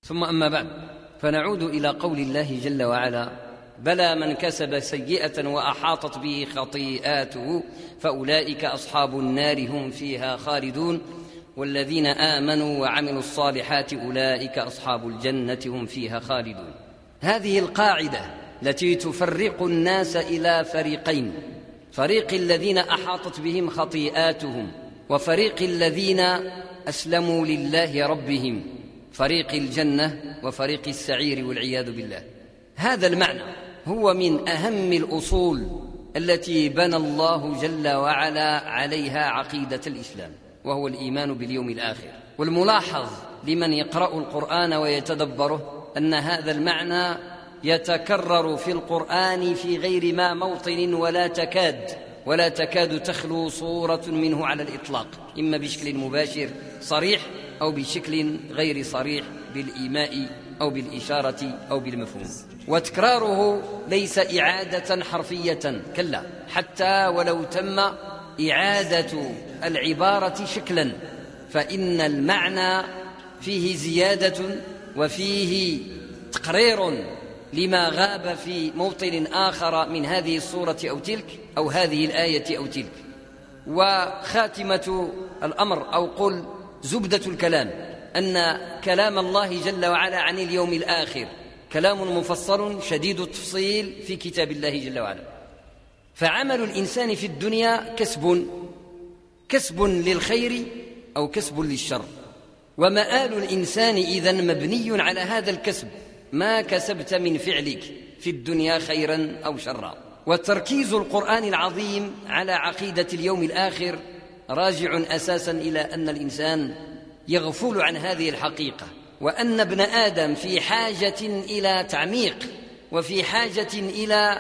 ثم أما بعد، فنعود إلى قول الله جل وعلا: بلى من كسب سيئة وأحاطت به خطيئاته فأولئك أصحاب النار هم فيها خالدون والذين آمنوا وعملوا الصالحات أولئك أصحاب الجنة هم فيها خالدون. هذه القاعدة التي تفرق الناس إلى فريقين: فريق الذين أحاطت بهم خطيئاتهم، وفريق الذين أسلموا لله ربهم، فريق الجنة وفريق السعير والعياذ بالله. هذا المعنى هو من أهم الأصول التي بنى الله جل وعلا عليها عقيدة الإسلام، وهو الإيمان باليوم الآخر. والملاحظ لمن يقرأ القرآن ويتدبره أن هذا المعنى يتكرر في القرآن في غير ما موطن، ولا تكاد تخلو صورة منه على الإطلاق، إما بشكل مباشر صريح أو بشكل غير صريح بالإيماء أو بالإشارة أو بالمفهوم. وتكراره ليس إعادة حرفية، كلا، حتى ولو تم إعادة العبارة شكلا، فإن المعنى فيه زيادة وفيه تقرير لما غاب في موطن آخر من هذه الصورة أو تلك، أو هذه الآية أو تلك. وخاتمة الأمر، أو قل زبدة الكلام، أن كلام الله جل وعلا عن اليوم الآخر كلام مفصل شديد التفصيل في كتاب الله جل وعلا. فعمل الإنسان في الدنيا كسب للخير أو كسب للشر، ومآل الإنسان إذن مبني على هذا الكسب، ما كسبت من فعلك في الدنيا خيرا أو شرا. وتركيز القرآن العظيم على عقيدة اليوم الآخر راجع أساسا إلى أن الإنسان يغفل عن هذه الحقيقة، وأن ابن آدم في حاجة إلى تعميق، وفي حاجة إلى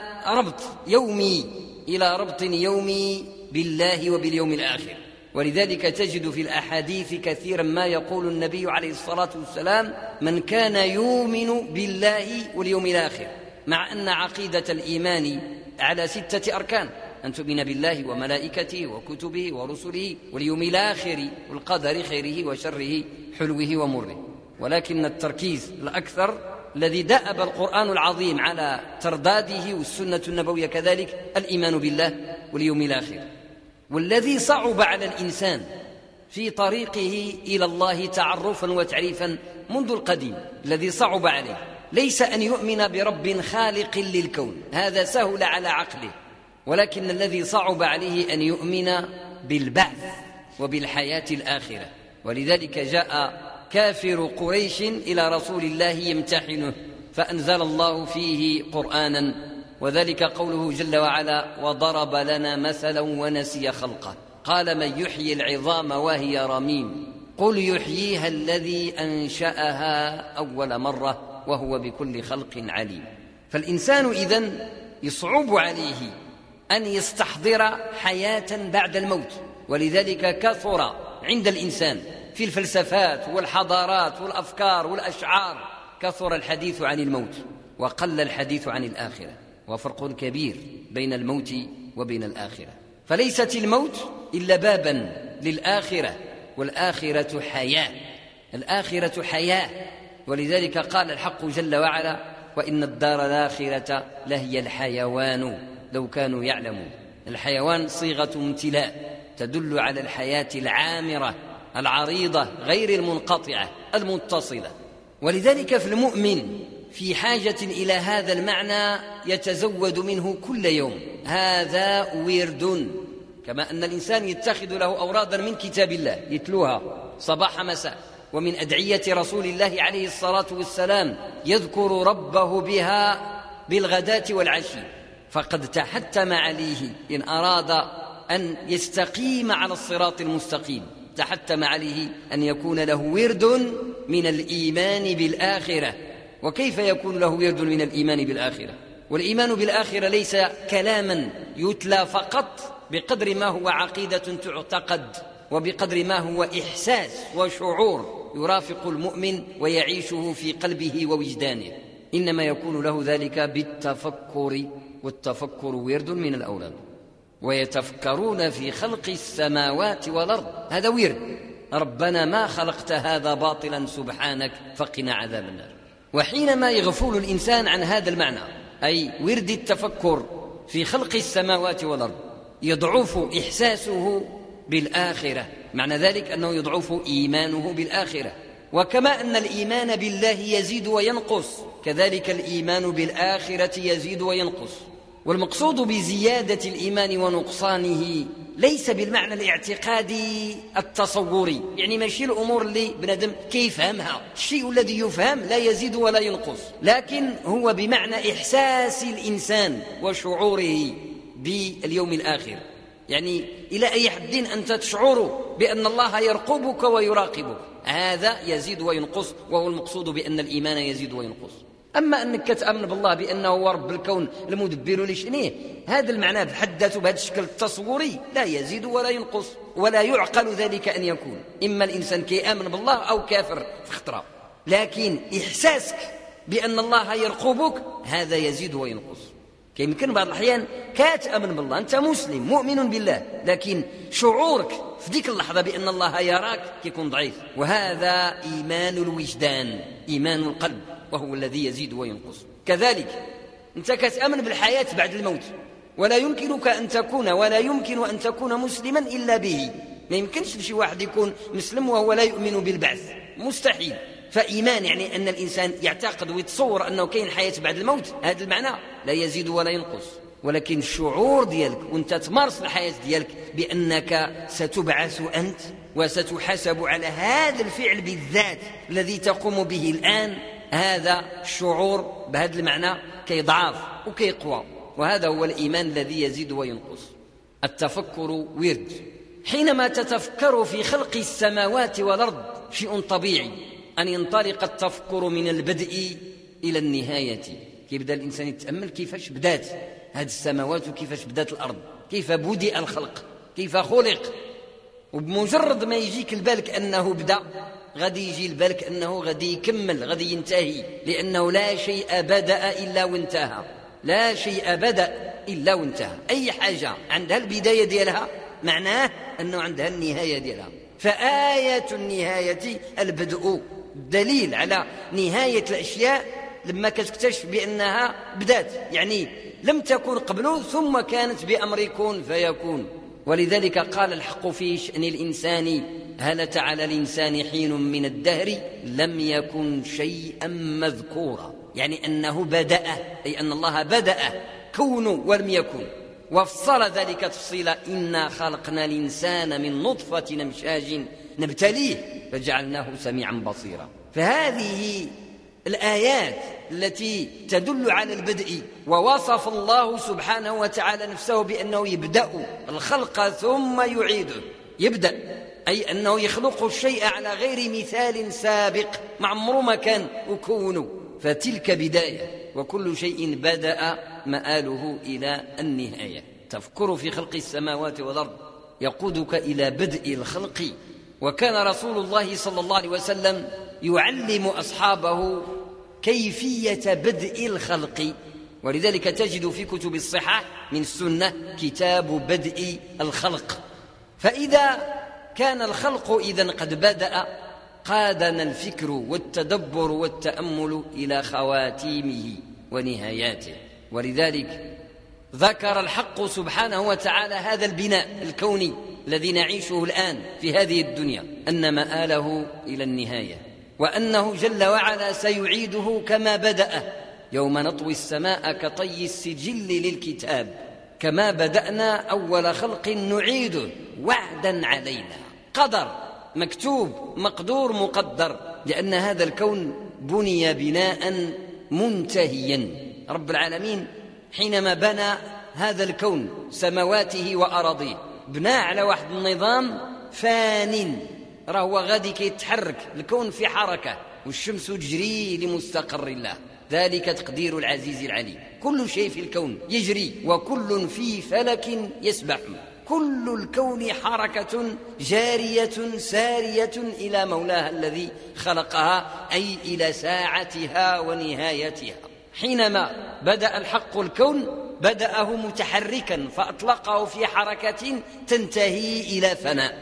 ربط يومي بالله وباليوم الآخر. ولذلك تجد في الأحاديث كثيرا ما يقول النبي عليه الصلاة والسلام: من كان يؤمن بالله واليوم الآخر، مع أن عقيدة الإيمان على 6 أركان: أن تؤمن بالله وملائكته وكتبه ورسله واليوم الآخر والقدر خيره وشره حلوه ومره. ولكن التركيز الأكثر الذي دأب القرآن العظيم على ترداده والسنة النبوية كذلك الإيمان بالله واليوم الآخر. والذي صعب على الإنسان في طريقه إلى الله تعرفا وتعريفا منذ القديم، الذي صعب عليه ليس أن يؤمن برب خالق للكون، هذا سهل على عقله، ولكن الذي صعب عليه أن يؤمن بالبعث وبالحياة الآخرة. ولذلك جاء كافر قريش إلى رسول الله يمتحنه، فأنزل الله فيه قرآنا، وذلك قوله جل وعلا: وضرب لنا مثلا ونسي خلقه قال من يحيي العظام وهي رميم قل يحييها الذي أنشأها أول مرة وهو بكل خلق عليم. فالإنسان إذن يصعب عليه أن يستحضر حياة بعد الموت، ولذلك كثر عند الإنسان في الفلسفات والحضارات والأفكار والأشعار كثر الحديث عن الموت وقل الحديث عن الآخرة، وفرق كبير بين الموت وبين الآخرة. فليست الموت إلا بابا للآخرة، والآخرة حياة، الآخرة حياة. ولذلك قال الحق جل وعلا: وإن الدار الآخرة لهي الحيوان لو كانوا يعلمون. الحيوان صيغة امتلاء تدل على الحياة العامرة العريضة غير المنقطعة المتصلة. ولذلك في المؤمن في حاجة إلى هذا المعنى يتزود منه كل يوم، هذا ورد، كما أن الإنسان يتخذ له أورادا من كتاب الله يتلوها صباح مساء، ومن أدعية رسول الله عليه الصلاة والسلام يذكر ربه بها بالغداة والعشي، فقد تحتم عليه إن أراد أن يستقيم على الصراط المستقيم، تحتم عليه أن يكون له ورد من الإيمان بالآخرة. وكيف يكون له ورد من الإيمان بالآخرة؟ والإيمان بالآخرة ليس كلاما يتلى فقط، بقدر ما هو عقيدة تعتقد، وبقدر ما هو إحساس وشعور يرافق المؤمن ويعيشه في قلبه ووجدانه. إنما يكون له ذلك بالتفكر، والتفكر ورد من الأوراد. ويتفكرون في خلق السماوات والأرض، هذا ورد، ربنا ما خلقت هذا باطلا سبحانك فقنا عذاب النار. وحينما يغفل الإنسان عن هذا المعنى، أي ورد التفكر في خلق السماوات والأرض، يضعف إحساسه بالآخرة، معنى ذلك أنه يضعف إيمانه بالآخرة. وكما أن الإيمان بالله يزيد وينقص، كذلك الإيمان بالآخرة يزيد وينقص. والمقصود بزيادة الإيمان ونقصانه ليس بالمعنى الاعتقادي التصوري، يعني ماشي الأمور اللي بنادم كيفهمها، الشيء الذي يفهم لا يزيد ولا ينقص، لكن هو بمعنى إحساس الإنسان وشعوره باليوم الآخر. يعني إلى أي حد أنت تشعر بأن الله يرقبك ويراقبك، هذا يزيد وينقص، وهو المقصود بأن الإيمان يزيد وينقص. أما أنك تأمن بالله بأنه هو رب الكون المدبر لشأنه، هذا المعنى بحد ذاته بهذا الشكل التصوري لا يزيد ولا ينقص، ولا يعقل ذلك أن يكون. إما الإنسان كيأمن بالله أو كافر في خطرة، لكن إحساسك بأن الله يرقبك هذا يزيد وينقص. يمكن بعض الأحيان كاتأمن بالله، أنت مسلم مؤمن بالله، لكن شعورك في ذيك اللحظة بأن الله يراك يكون ضعيف، وهذا إيمان الوجدان، إيمان القلب، وهو الذي يزيد وينقص. كذلك أنت كتأمن بالحياة بعد الموت، ولا يمكن أن تكون مسلما إلا به. ما يمكنش لشي واحد يكون مسلم وهو لا يؤمن بالبعث، مستحيل. فإيمان يعني أن الإنسان يعتقد ويتصور أنه كاين حياة بعد الموت، هذا المعنى لا يزيد ولا ينقص. ولكن الشعور ديالك وانت تمارس الحياة ديالك بأنك ستبعث أنت وستحاسب على هذا الفعل بالذات الذي تقوم به الآن، هذا الشعور بهذا المعنى كيضعاف وكيقوى، وهذا هو الإيمان الذي يزيد وينقص. التفكر ورد. حينما تتفكر في خلق السماوات والأرض شيء طبيعي أن ينطلق التفكر من البدء إلى النهاية. كيبدأ الإنسان يتأمل كيفاش بدات هذه السماوات وكيفاش بدات الأرض، كيف بدأ الخلق، كيف خلق. وبمجرد ما يجيك البالك أنه بدأ، غادي يجي البالك أنه غادي يكمل، غادي ينتهي، لأنه لا شيء بدأ إلا وانتهى، لا شيء بدأ إلا وانتهى. أي حاجة عندها البداية ديالها معناه أنه عندها النهاية ديالها. فآية النهاية البدء، دليل على نهاية الأشياء لما كتكتشف بأنها بدات، يعني لم تكن قبل ثم كانت بأمر كن فيكون. ولذلك قال الحق في شأن الإنسان: هل أتى على الإنسان حين من الدهر لم يكن شيئا مذكورا، يعني أنه بدأ، أي أن الله بدأ كون ولم يكن. وفصل ذلك تفصيلا: إنا خلقنا الإنسان من نطفة نمشاج نبتليه فجعلناه سميعا بصيرا. فهذه الآيات التي تدل على البدء، ووصف الله سبحانه وتعالى نفسه بأنه يبدأ الخلق ثم يعيده. يبدأ أي أنه يخلق الشيء على غير مثال سابق، مع عمره ما كان وكونه، فتلك بداية، وكل شيء بدأ مآله إلى النهاية. تفكر في خلق السماوات والأرض يقودك إلى بدء الخلق. وكان رسول الله صلى الله عليه وسلم يعلم أصحابه كيفية بدء الخلق، ولذلك تجد في كتب الصحة من السنة كتاب بدء الخلق. فإذا كان الخلق إذن قد بدأ، قادنا الفكر والتدبر والتأمل إلى خواتيمه ونهاياته. ولذلك ذكر الحق سبحانه وتعالى هذا البناء الكوني الذي نعيشه الآن في هذه الدنيا، أن مآله إلى النهاية، وأنه جل وعلا سيعيده كما بدأ: يوم نطوي السماء كطي السجل للكتاب كما بدأنا أول خلق نعيده وعدا علينا. قدر مكتوب مقدور مقدر، لأن هذا الكون بني بناء منتهيا. رب العالمين حينما بنى هذا الكون سمواته وأراضيه بنى على واحد النظام فان، راهو غادي كيتحرك الكون في حركة، والشمس تجري لمستقر الله، ذلك تقدير العزيز العليم. كل شيء في الكون يجري وكل في فلك يسبح، كل الكون حركة جارية سارية إلى مولاها الذي خلقها، أي إلى ساعتها ونهايتها. حينما بدأ الحق الكون بدأه متحركا فأطلقه في حركة تنتهي إلى فناء،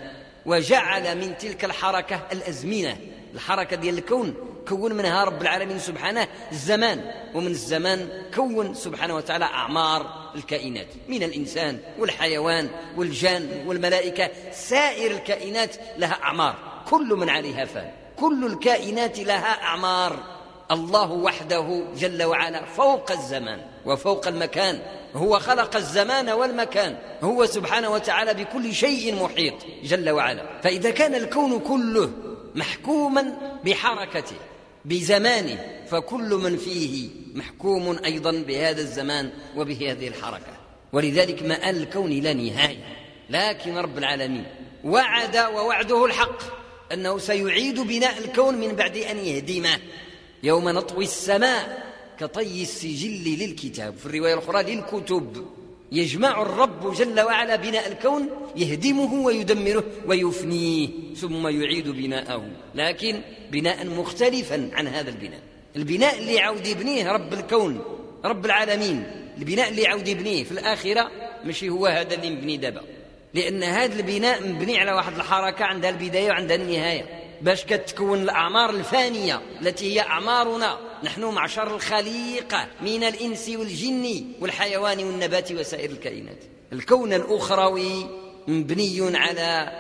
وجعل من تلك الحركة الأزمنة. الحركة ديال الكون كون منها رب العالمين سبحانه الزمان، ومن الزمان كون سبحانه وتعالى أعمار الكائنات، من الإنسان والحيوان والجان والملائكة، سائر الكائنات لها أعمار، كل من عليها فان، كل الكائنات لها أعمار. الله وحده جل وعلا فوق الزمان وفوق المكان، هو خلق الزمان والمكان، هو سبحانه وتعالى بكل شيء محيط جل وعلا. فإذا كان الكون كله محكوما بحركته بزمانه، فكل من فيه محكوم أيضا بهذا الزمان وبهذه الحركة. ولذلك مآل الكون لا نهاية، لكن رب العالمين وعد ووعده الحق أنه سيعيد بناء الكون من بعد أن يهدمه. يوم نطوي السماء كطي السجل للكتاب، في الرواية الأخرى للكتب. يجمع الرب جل وعلا بناء الكون، يهدمه ويدمره ويفنيه، ثم يعيد بناءه، لكن بناء مختلفا عن هذا البناء. البناء اللي عاود يبنيه رب الكون رب العالمين، البناء اللي عاود يبنيه في الآخرة ماشي هو هذا اللي مبني دابا، لأن هذا البناء مبني على واحد الحركة عندها البداية وعندها النهاية، باش كتكون الأعمار الفانية التي هي أعمارنا نحن معشر الخليقة من الإنس والجن والحيوان والنبات وسائر الكائنات. الكون الأخروي مبني على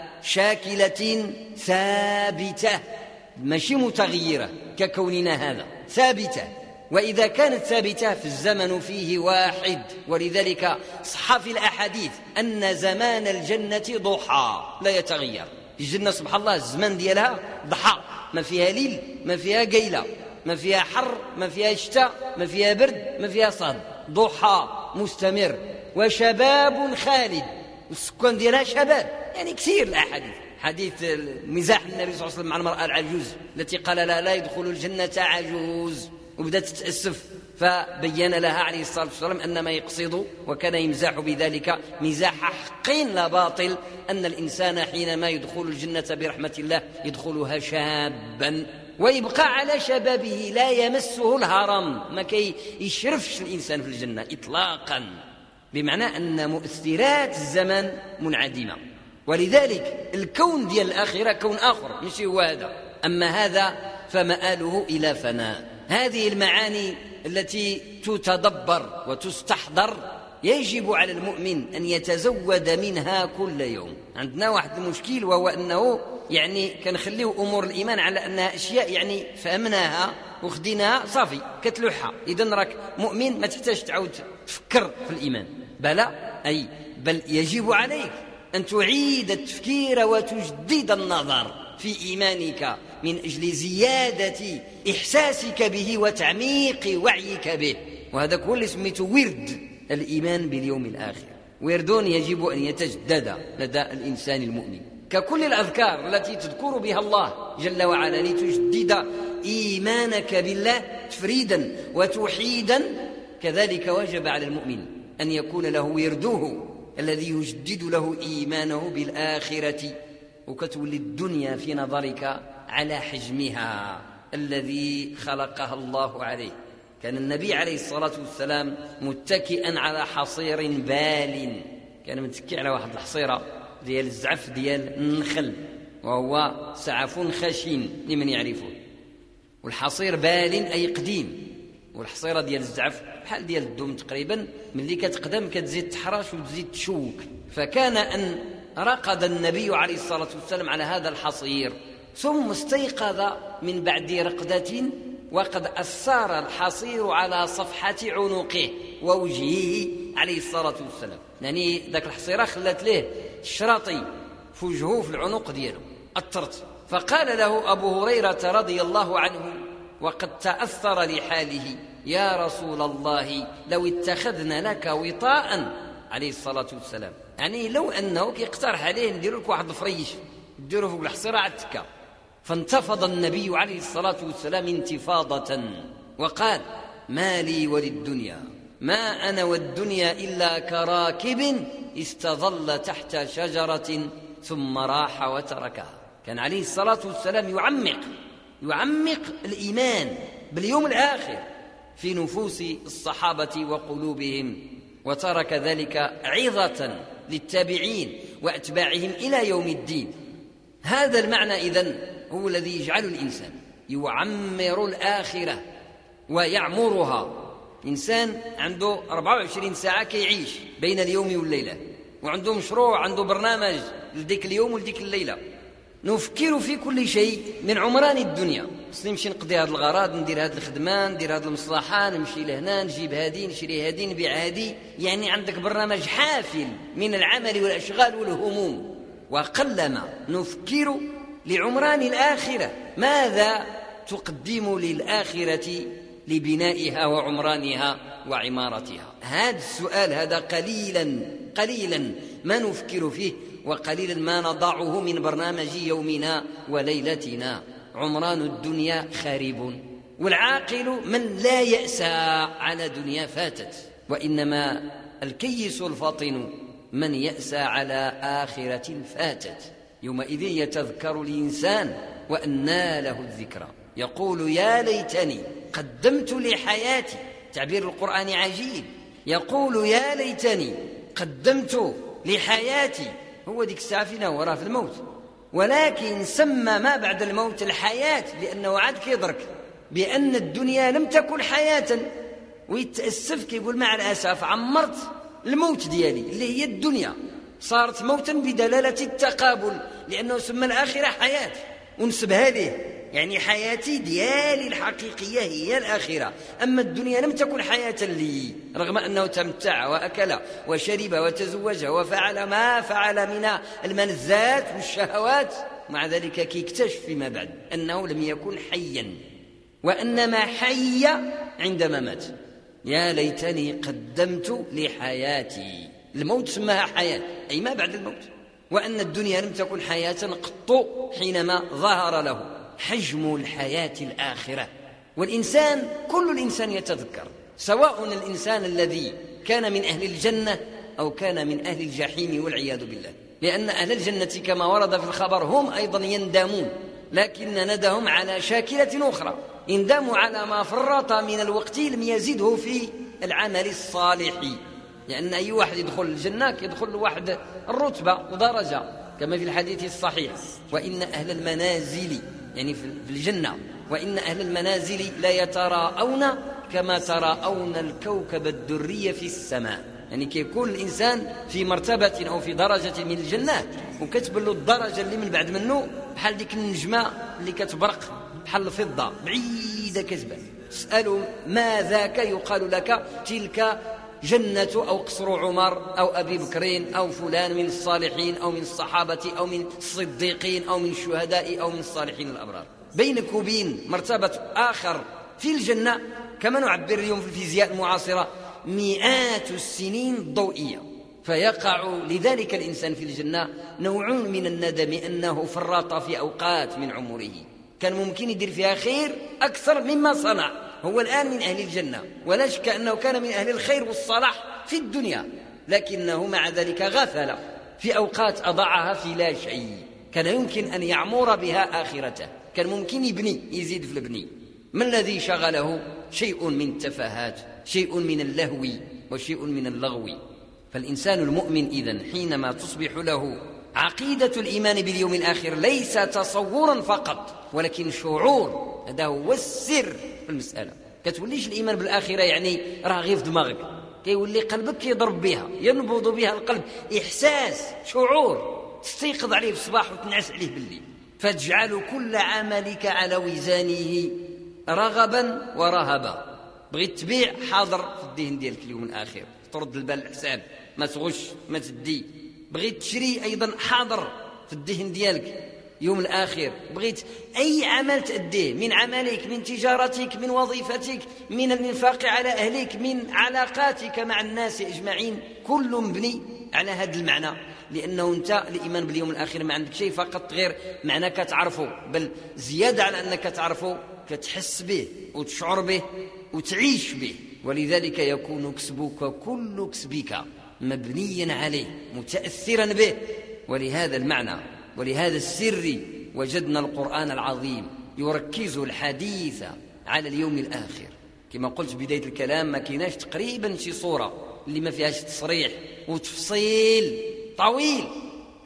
شاكلة ثابتة ماشي متغيرة ككوننا هذا، ثابتة. وإذا كانت ثابتة فالزمن فيه واحد، ولذلك صح في الأحاديث أن زمان الجنة ضحى لا يتغير. الجنة سبحان الله الزمان ديالها ضحى، ما فيها ليل ما فيها قيلة، ما فيها حر ما فيها شتاء ما فيها برد ما فيها صهد، ضحى مستمر. وشباب خالد، السكان ديالها شباب، يعني كثير الأحاديث. حديث مزاح النبي صلى الله عليه وسلم مع المرأة العجوز التي قال لها لا يدخل الجنة عجوز، وبدأت تتأسف، فبين لها عليه الصلاة والسلام أن ما يقصد وكان يمزح بذلك مزاح حق لا باطل، أن الإنسان حينما يدخل الجنة برحمة الله يدخلها شابا ويبقى على شبابه لا يمسه الهرم، ما كي يشرفش الإنسان في الجنة إطلاقا، بمعنى أن مؤثرات الزمن منعدمة. ولذلك الكون ديال الآخرة كون آخر مش هو هذا، أما هذا فمآله إلى فناء. هذه المعاني التي تتدبر وتستحضر يجب على المؤمن أن يتزود منها كل يوم. عندنا واحد المشكل، وهو أنه يعني كنخليه أمور الإيمان على أنها أشياء يعني فهمناها وخديناها صافي كتلوحها، إذن راك مؤمن ما تحتاج تعود تفكر في الإيمان. بل يجب عليك أن تعيد التفكير وتجدد النظر في إيمانك من أجل زيادة إحساسك به وتعميق وعيك به. وهذا كل اللي سميته ورد الإيمان باليوم الآخر، ورد يجب أن يتجدد لدى الإنسان المؤمن، ككل الأذكار التي تذكر بها الله جل وعلا لتجدد إيمانك بالله تفريدا وتوحيدا. كذلك وجب على المؤمن أن يكون له ورده الذي يجدد له إيمانه بالآخرة، وكتولي الدنيا في نظرك على حجمها الذي خلقها الله عليه. كان النبي عليه الصلاة والسلام متكئا على حصير بال، كان متكئ على واحد الحصيرة ديال الزعف ديال النخل، وهو سعف خشين لمن يعرفه، والحصير بال أي قديم، والحصيرة ديال الزعف بحال ديال الدوم تقريبا، ملي كتقدم كتزيد تحرش وتزيد تشوك. فكان أن رقد النبي عليه الصلاة والسلام على هذا الحصير، ثم استيقظ من بعد رقدة وقد أثار الحصير على صفحة عنقه ووجهه عليه الصلاة والسلام، يعني ذاك الحصيرة خلت له الشراطي في وجهه في العنق دياله أثرت. فقال له أبو هريرة رضي الله عنه وقد تأثر لحاله: يا رسول الله لو اتخذنا لك وطاء، عليه الصلاة والسلام، يعني لو أنه يقترح عليه ندير لك واحد الفريش نديره فوق الحصيرة على التكة. فانتفض النبي عليه الصلاة والسلام انتفاضة وقال: ما لي وللدنيا، ما أنا والدنيا إلا كراكب استظل تحت شجرة ثم راح وتركها. كان عليه الصلاة والسلام يعمق الإيمان باليوم الآخر في نفوس الصحابة وقلوبهم، وترك ذلك عظة للتابعين وأتباعهم إلى يوم الدين. هذا المعنى إذن هو الذي يجعل الإنسان يعمر الآخرة ويعمرها. إنسان عنده 24 ساعة كيعيش بين اليوم والليلة، وعنده مشروع، عنده برنامج لديك اليوم ولديك الليلة. نفكر في كل شيء من عمران الدنيا، نمشي نقضي هذا الغراض، ندير هذه الخدمة، ندير هذه المصلحة، نمشي لهنا، نجيب هذه، نشري هذه، نبيع هذه. يعني عندك برنامج حافل من العمل والأشغال والهموم. وقلما نفكر لعمران الآخرة، ماذا تقدم للآخرة لبنائها وعمرانها وعمارتها؟ هذا السؤال هذا قليلا ما نفكر فيه، وقليلا ما نضعه من برنامج يومنا وليلتنا. عمران الدنيا خارب، والعاقل من لا يأسى على دنيا فاتت، وإنما الكيس الفطن من يأسى على آخرة فاتت. يومئذ يتذكر الإنسان وأنى له الذكرى، يقول يا ليتني قدمت لحياتي. تعبير القرآن عجيب، يقول يا ليتني قدمت لحياتي. هو ديك الساعة فينا وراه في الموت، ولكن سمى ما بعد الموت الحياة، لأنه عاد كيدرك بأن الدنيا لم تكن حياة، ويتأسف كيقول مع الأسف عمرت الموت ديالي اللي هي الدنيا، صارت موتا بدلالة التقابل، لأنه سمى الآخرة حياة ونسبها له. يعني حياتي ديالي الحقيقية هي الآخرة، أما الدنيا لم تكن حياة لي، رغم أنه تمتع وأكل وشرب وتزوج وفعل ما فعل من الملذات والشهوات، مع ذلك كيكتشف فيما بعد أنه لم يكن حيا، وأنما حي عندما مات. يا ليتني قدمت لحياتي. الموت سماها حياة، أي ما بعد الموت، وأن الدنيا لم تكن حياة قط حينما ظهر له حجم الحياة الآخرة. والإنسان كل الإنسان يتذكر، سواء الإنسان الذي كان من أهل الجنة أو كان من أهل الجحيم والعياذ بالله، لأن أهل الجنة كما ورد في الخبر هم أيضا يندمون، لكن ندهم على شاكلة أخرى، يندم على ما فرط من الوقت لم يزده في العمل الصالح. لأن أي واحد يدخل الجنة يدخل واحد الرتبة ودرجة، كما في الحديث الصحيح، وإن أهل المنازل يعني في الجنة، وإن أهل المنازل لا يتراءون كما تراءون الكوكب الدري في السماء. يعني كيكون الإنسان في مرتبة أو في درجة من الجنة، وكتب له الدرجة اللي من بعد منه بحال ديك النجمة اللي كتبرق بحال الفضة بعيدة كتبان. تسأل ما ذاك، يقال لك تلك جنة أو قصر عمر أو أبي بكرين أو فلان من الصالحين أو من الصحابة أو من الصديقين أو من الشهداء أو من الصالحين الأبرار. بينك وبين مرتبة آخر في الجنة كما نعبر اليوم في الفيزياء المعاصرة مئات السنين الضوئية. فيقع لذلك الإنسان في الجنة نوع من الندم أنه فرط في أوقات من عمره كان ممكن يدير فيها خير أكثر مما صنع. هو الآن من أهل الجنة، ولا شك أنه كان من أهل الخير والصلاح في الدنيا، لكنه مع ذلك غفل في أوقات أضاعها في لا شيء. كان يمكن أن يعمر بها آخرته، كان ممكن يبني، يزيد في البني. ما الذي شغله؟ شيء من التفاهات، شيء من اللهو، وشيء من اللغو. فالإنسان المؤمن إذن حينما تصبح له عقيدة الإيمان باليوم الآخر ليس تصورا فقط ولكن شعور، هذا هو السر في المسألة. كتوليش الإيمان بالآخرة يعني راه غير في دماغك، كيولي قلبك يضرب بها، ينبض بها القلب، إحساس، شعور تستيقظ عليه في الصباح وتنعس عليه بالليل. فتجعل كل عملك على وزانه رغبا ورهبا. بغيت تبيع، حاضر في الذهن ديالك اليوم الآخر، ترد البال الحساب، ما تغش، ما تدي. بغيت تشري أيضا، حاضر في الذهن ديالك يوم الآخر. بغيت أي عمل تأديه، من عملك، من تجارتك، من وظيفتك، من الانفاق على أهلك، من علاقاتك مع الناس أجمعين، كل مبني على هذا المعنى. لأنه أنت الإيمان باليوم الآخر ما عندك شيء فقط غير معنى كتعرفه، بل زيادة على أنك تعرفه كتحس به وتشعر به وتعيش به. ولذلك يكون كسبك كل كسبك مبنيا عليه، متأثرا به. ولهذا المعنى ولهذا السر وجدنا القرآن العظيم يركز الحديث على اليوم الآخر. كما قلت بداية الكلام، ما كيناش تقريبا شي صورة اللي ما فيهاش تصريح وتفصيل طويل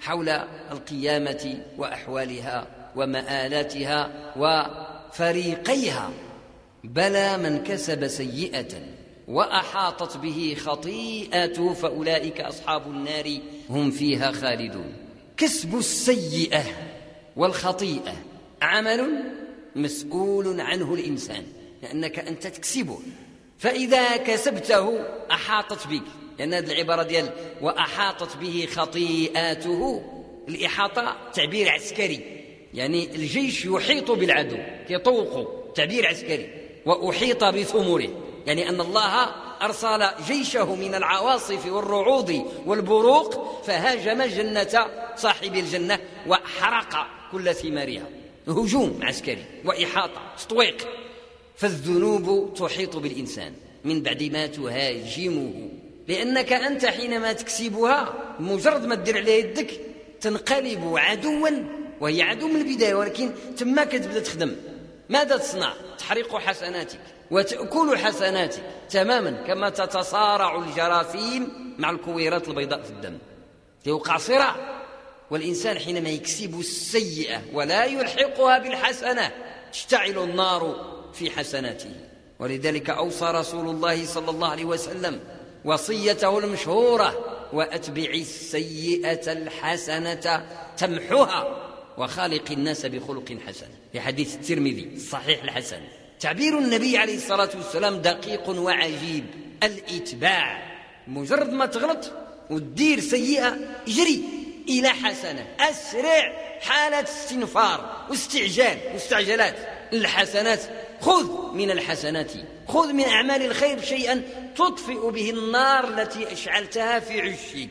حول القيامة وأحوالها ومآلاتها وفريقيها. بلى من كسب سيئة وأحاطت به خطيئته فأولئك أصحاب النار هم فيها خالدون. كسب السيئة والخطيئة عمل مسؤول عنه الإنسان، لأنك أنت تكسبه، فإذا كسبته أحاطت بك، لأن هذه العبارة ديال وأحاطت به خطيئاته، الإحاطة تعبير عسكري، يعني الجيش يحيط بالعدو كيطوق، تعبير عسكري. وأحيط بثمره، يعني أن الله أرسل جيشه من العواصف والرعود والبروق فهاجم جنة صاحب الجنة وحرق كل ثمارها. هجوم عسكري وإحاطة تطويق. فالذنوب تحيط بالإنسان من بعد ما تهاجمه، لأنك أنت حينما تكسبها مجرد ما تدير عليها يدك تنقلب عدوا، وهي عدو من البداية، ولكن تما كتبدا تخدم. ماذا تصنع؟ تحرق حسناتك وتأكل حسناتك تماما، كما تتصارع الجراثيم مع الكويرات البيضاء في الدم، يوقع صراع. والإنسان حينما يكسب السيئة ولا يلحقها بالحسنة تشتعل النار في حسناته. ولذلك أوصى رسول الله صلى الله عليه وسلم وصيته المشهورة: وأتبع السيئة الحسنة تمحها وخالق الناس بخلق حسن، في حديث الترمذي الصحيح الحسن. تعبير النبي عليه الصلاة والسلام دقيق وعجيب: الإتباع. مجرد ما تغلط وتدير سيئة اجري إلى حسنة، أسرع، حالة استنفار واستعجال مستعجلات. الحسنات، خذ من الحسنات، خذ من أعمال الخير شيئا تطفئ به النار التي أشعلتها في عشك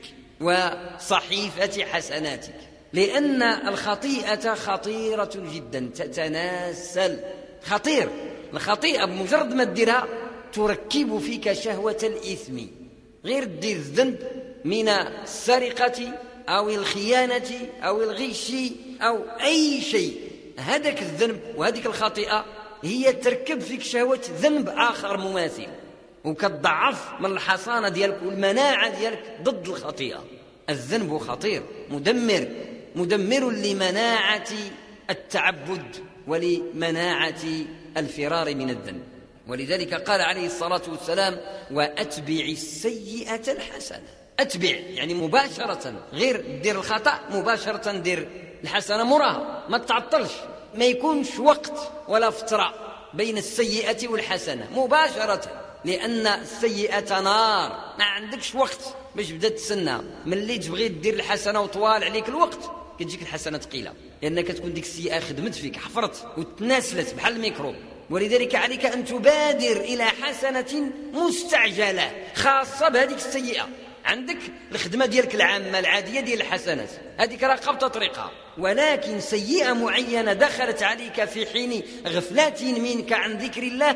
وصحيفة حسناتك، لأن الخطيئة خطيرة جدا، تتناسل، خطير. الخطيئة بمجرد ما تديرها تركب فيك شهوة الإثم، غير تدير الذنب من السرقة أو الخيانة أو الغش أو أي شيء، هذاك الذنب وهذيك الخطيئة هي تركب فيك شهوة ذنب آخر مماثل، وكتضعف من الحصانة ديالك والمناعة ديالك ضد الخطيئة. الذنب خطير، مدمر لمناعة التعبد ولمناعة الفرار من الذنب. ولذلك قال عليه الصلاة والسلام: وأتبع السيئة الحسنة. أتبع يعني مباشرة، غير دير الخطأ مباشرة دير الحسنة مراها، ما تعطلش، ما يكونش وقت ولا فترة بين السيئة والحسنة، مباشرة، لأن السيئة نار، ما عندكش وقت باش بدأت تسنى. من اللي تبغي تدير الحسنة وطوال عليك الوقت كتجيك الحسنة ثقيلة، لأنك تكون ديك السيئة خدمت فيك، حفرت وتناسلت بحال الميكروب. ولذلك عليك أن تبادر إلى حسنة مستعجلة خاصة بهذه السيئة. عندك الخدمة ديالك العامة العادية ديال الحسنات، هذيك راه قبضة طريقة، ولكن سيئة معينة دخلت عليك في حين غفلة منك عن ذكر الله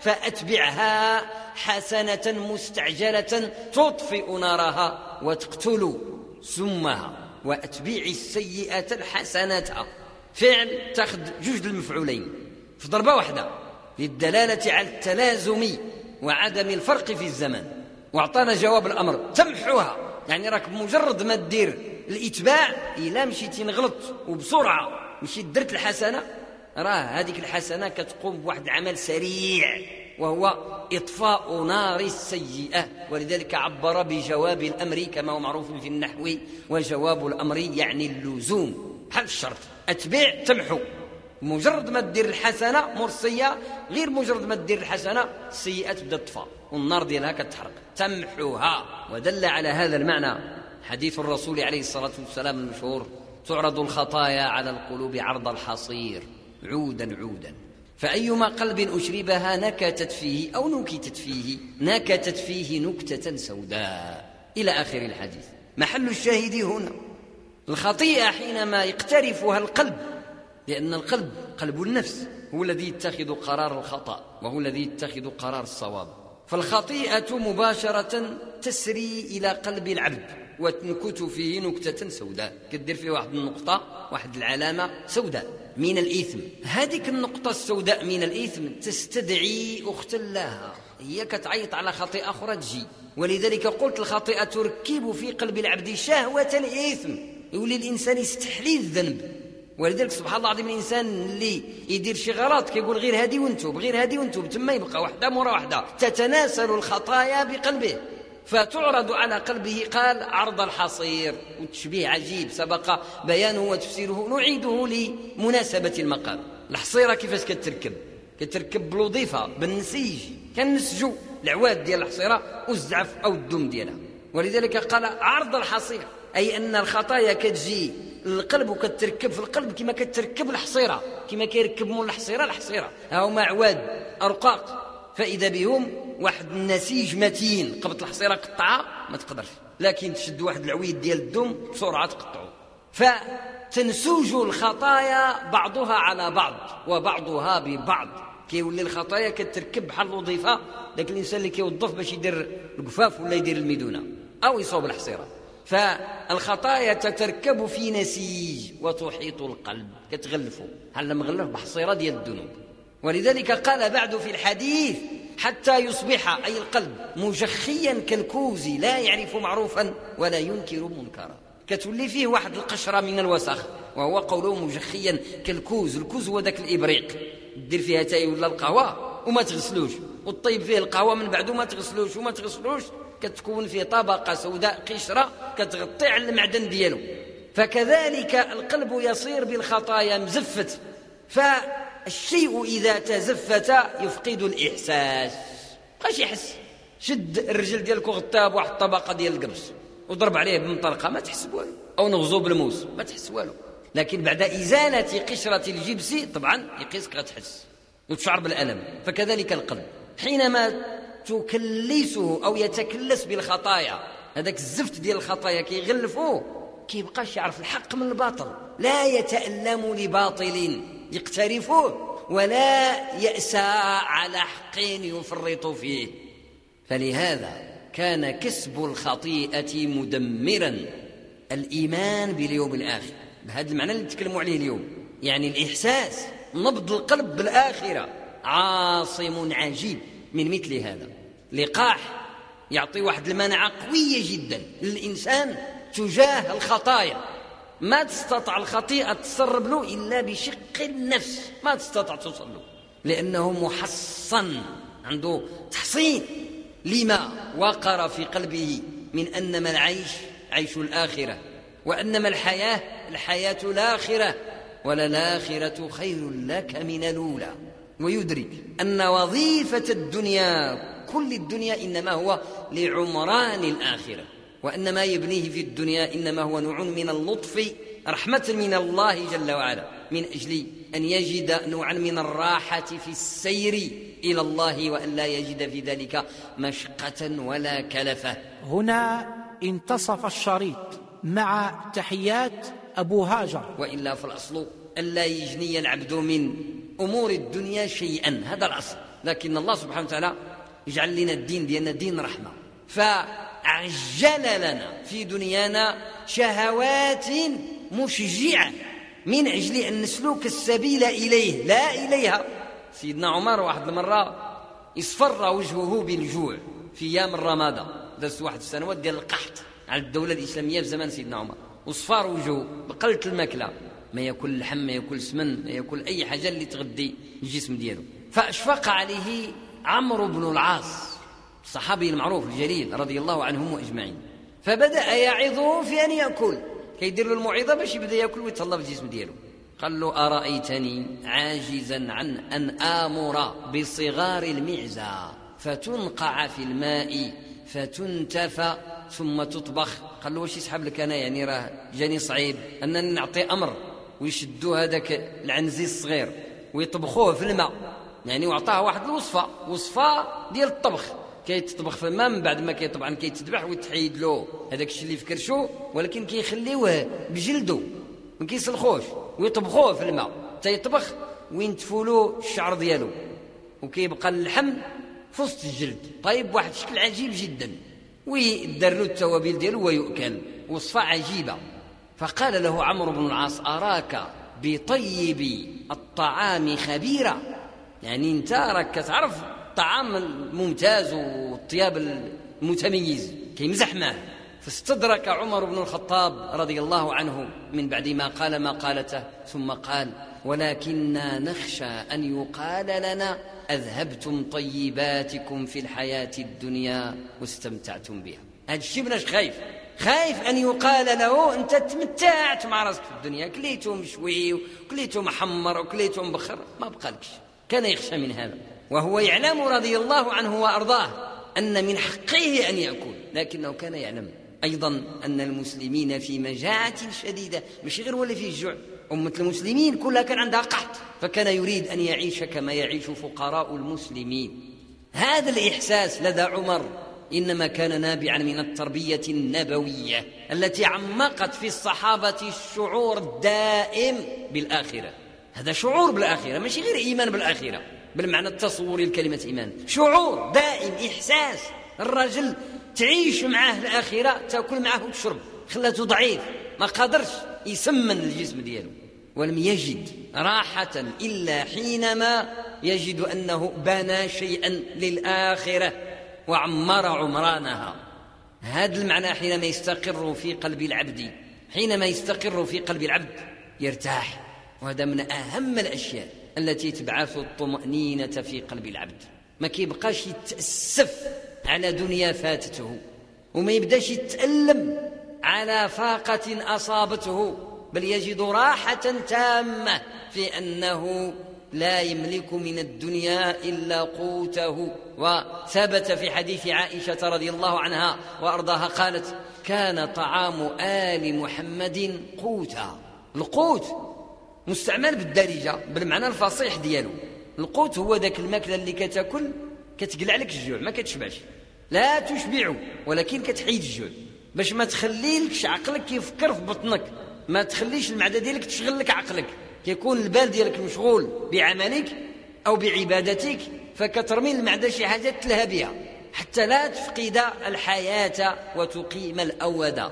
فأتبعها حسنة مستعجلة تطفئ نارها وتقتل سمها. وأتبع السيئة الحسنة، فعل تاخذ جوج المفعولين في ضربة واحدة للدلالة على التلازم وعدم الفرق في الزمن. واعطانا جواب الأمر: تمحوها، يعني راك مجرد ما تدير الإتباع، إلا مشيتي نغلط وبسرعة مشيت درت الحسنة، راه هذيك الحسنة كتقوم بواحد العمل سريع وهو إطفاء نار السيئة. ولذلك عبر بجواب الأمر كما هو معروف في النحو، وجواب الأمر يعني اللزوم بحال الشرط. أتبع تمحو، مجرد ما تدير الحسنة مرسية، غير مجرد ما تدير الحسنة السيئة تبدأ تطفى والنار ديالها كتحرق، تمحوها. ودل على هذا المعنى حديث الرسول عليه الصلاة والسلام المشهور: تعرض الخطايا على القلوب عرض الحصير عودا عودا، فأيما قلب أشربها نكتت فيه أو نكتت فيه نكتت فيه نكتة سوداء، إلى آخر الحديث. محل الشاهد هنا الخطيئة حينما يقترفها القلب، لأن القلب قلب النفس هو الذي يتخذ قرار الخطأ وهو الذي يتخذ قرار الصواب. فالخطيئة مباشرة تسري إلى قلب العبد وتنكت فيه نكتة سوداء، كدير فيه واحد النقطة، واحد العلامة سوداء من الإثم. هذيك النقطة السوداء من الإثم تستدعي أخت لها، هي كتعيط على خطيئة أخرى تجي. ولذلك قلت الخطيئة تركب في قلب العبد شهوة الإثم، يولي الإنسان يستحلي الذنب. ولذلك سبحان الله العظيم الإنسان اللي يدير شي غلط كيقول غير هادي ونتوب، غير هادي ونتوب، تما يبقى وحده مورا وحده، تتناسل الخطايا بقلبه فتعرض على قلبه، قال عرض الحصير. وتشبيه عجيب سبق بيانه وتفسيره، نعيده لمناسبة المقام. الحصيرة كيفاش كتركب بالوظيفة بالنسيج، كنسجوا العواد ديال الحصيرة والزعف أو الدم ديالها. ولذلك قال عرض الحصير، أي أن الخطايا كتجي القلب وكتركب في القلب كما كتركب الحصيرة، كما كيركب مول الحصيرة هما عواد أرقاق، فإذا بهم واحد النسيج متين، قبط الحصيرة قطعها ما تقدرش، لكن تشد واحد العويد ديال الدم بسرعة تقطعه. فتنسوج الخطايا بعضها على بعض وبعضها ببعض، كيولي الخطايا كتركب بحال الوظيفة. داك الإنسان اللي كيوظف باش يدير القفاف ولا يدير الميدونة أو يصوب الحصيرة، فالخطايا تتركب في نسيج وتحيط القلب، كتغلفه بحال مغلف بحصيرة ديال الذنوب. ولذلك قال بعد في الحديث حتى يصبح، أي القلب، مجخيا كالكوز لا يعرف معروفا ولا ينكر منكرا. كتولي فيه واحد القشرة من الوسخ، وهو قوله مجخيا كالكوز. الكوز هو ذاك الإبريق، دير فيها تاي ولا القهوة وما تغسلوش، وطيب فيه القهوة من بعد وما تغسلوش، كتكون فيه طبقة سوداء قشرة كتغطي على المعدن ديالو. فكذلك القلب يصير بالخطايا مزفت، فالشيء إذا تزفت يفقد الإحساس، بقاش يحس. شد الرجل ديالك وغطاه بواحد الطبقة ديال القرص وضرب عليه بمطرقة ما تحس والو، أو نغزو بالموس ما تحس والو، لكن بعد إزالة قشرة الجبس طبعا يقيسك غتحس وتشعر بالألم. فكذلك القلب حينما تكلسه أو يتكلس بالخطايا، هذاك الزفت ديال الخطايا كيغلفوه، كيبقاش يعرف الحق من الباطل، لا يتألم لباطل يقترفوه ولا يأسى على حق يفرط فيه. فلهذا كان كسب الخطيئة مدمرا الإيمان باليوم الآخر، بهذا المعنى اللي نتكلموا عليه اليوم، يعني الإحساس، نبض القلب بالآخرة عاصم عجيب من مثل هذا. لقاح يعطي واحد المناعة قوية جدا للإنسان تجاه الخطايا، ما تستطيع الخطيئة تسرب له إلا بشق النفس، ما تستطيع توصل له، لأنه محصن، عنده تحصين لما وقر في قلبه من أنما العيش عيش الآخرة، وأنما الحياة الآخرة، وللآخرة خير لك من الأولى. ويدرك أن وظيفة الدنيا، كل الدنيا، إنما هو لعمران الآخرة، وأن ما يبنيه في الدنيا إنما هو نوع من اللطف، رحمة من الله جل وعلا، من أجل أن يجد نوعا من الراحة في السير إلى الله، وأن لا يجد في ذلك مشقة ولا كلفة. هنا انتصف الشريط، مع تحيات أبو هاجر. وإلا فالأصل ألا يجني العبد من أمور الدنيا شيئا، هذا الأصل، لكن الله سبحانه وتعالى يجعل لنا الدين ديالنا دين رحمة، فعجل لنا في دنيانا شهوات مشجعة من أجل أن نسلك السبيل إليه لا إليها. سيدنا عمر واحد المرة يصفر وجهه بالجوع في أيام الرمادة، دازت واحد السنوات ديال القحط على الدولة الإسلامية في زمان سيدنا عمر، وصفار وجهه بقلة الماكلة، ما يأكل اللحم، ما يأكل السمن، ما يأكل أي حاجة اللي تغذي الجسم دياله. فأشفق عليه عمرو بن العاص الصحابي المعروف الجليل رضي الله عنهم أجمعين، فبدأ يعظه في أن يأكل، كيدير له الموعظة باش يبدأ يأكل ويتهلا في الجسم دياله. قال له أرأيتني عاجزا عن أن آمر بصغار المعزة فتنقع في الماء فتنتفى ثم تطبخ؟ قال له واش يسحب لك أنا، يعني راه جاني صعيب أنني نعطي أمر ويشدوا هذاك العنزي الصغير ويطبخوه في الماء، يعني وعطاه واحد وصفة ديال الطبخ، كيتطبخ في الماء، من بعد ما طبعا كيتذبح ويتحيد له هذاك الشيء اللي في كرشو، ولكن كيخليوه بجلده ما كيسلخوش، ويطبخوه في الماء تيطبخ وينتفوا له الشعر ديالو، وكيبقى اللحم في وسط الجلد طيب بواحد الشكل عجيب جدا، ويدار له التوابل ديالو ويؤكل، وصفة عجيبة. فقال له عمرو بن العاص أراك بطيب الطعام خبيرا، يعني انت راك كتعرف الطعام الممتاز والطياب المتميز، كيمزح معه. فاستدرك عمر بن الخطاب رضي الله عنه من بعد ما قال ما قالته، ثم قال: ولكننا نخشى أن يقال لنا أذهبتم طيباتكم في الحياة الدنيا واستمتعتم بها. هذا الشيء بناش خايف أن يقال له أنت تمتعت مع راسك في الدنيا، كليته مشوي وكليته محمر وكليته مبخر، ما بقالكش. كان يخشى من هذا، وهو يعلم رضي الله عنه وأرضاه أن من حقه أن يأكل، لكنه كان يعلم أيضا أن المسلمين في مجاعة شديدة، مش غير ولا فيه الجوع، أمة المسلمين كلها كان عندها قحط، فكان يريد أن يعيش كما يعيش فقراء المسلمين. هذا الإحساس لدى عمر إنما كان نابعا من التربية النبوية التي عمقت في الصحابة الشعور الدائم بالآخرة. هذا شعور بالآخرة، مش غير إيمان بالآخرة بالمعنى التصوري لكلمة إيمان، شعور دائم، إحساس. الرجل تعيش معه الآخرة، تأكل معه وتشرب، خلاته ضعيف، ما قادرش يسمن الجسم دياله، ولم يجد راحة إلا حينما يجد أنه بنى شيئا للآخرة وعمر عمرانها. هذا المعنى حينما يستقر في قلب العبد، حينما يستقر في قلب العبد يرتاح، وهذا من أهم الأشياء التي تبعث الطمأنينة في قلب العبد. ما كيبقاش يتأسف على دنيا فاتته، وما يبداش يتألم على فاقة أصابته، بل يجد راحة تامة في أنه لا يملك من الدنيا إلا قوته. وثبت في حديث عائشة رضي الله عنها وأرضاها قالت: كان طعام آل محمد قوتا. القوت مستعمل بالدارجة بالمعنى الفصيح دياله. القوت هو ذاك الماكلة اللي كتاكل كتقلع لك الجوع، ما كتشبعش، لا تشبع، ولكن كتحيد الجوع باش ما تخليلكش عقلك يفكر في بطنك، ما تخليش المعدة ديالك تشغل لك عقلك. كيكون البال ديالك مشغول بعملك أو بعبادتك، فكترمي المعدة شي حاجة تلهى بها حتى لا تفقد الحياة وتقيم الأودة